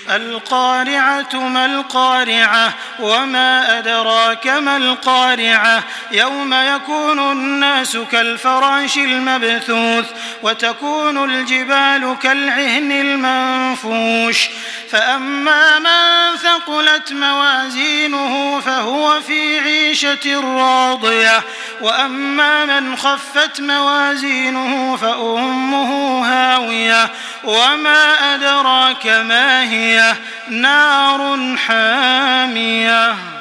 القارعة ما القارعة وما أدراك ما القارعة يوم يكون الناس كالفراش المبثوث وتكون الجبال كالعهن المنفوش فأما من ثقلت موازينه فهو في عيشة راضية وأما من خفت موازينه فأمه هاوية وما أدراك ما هي نار حامية.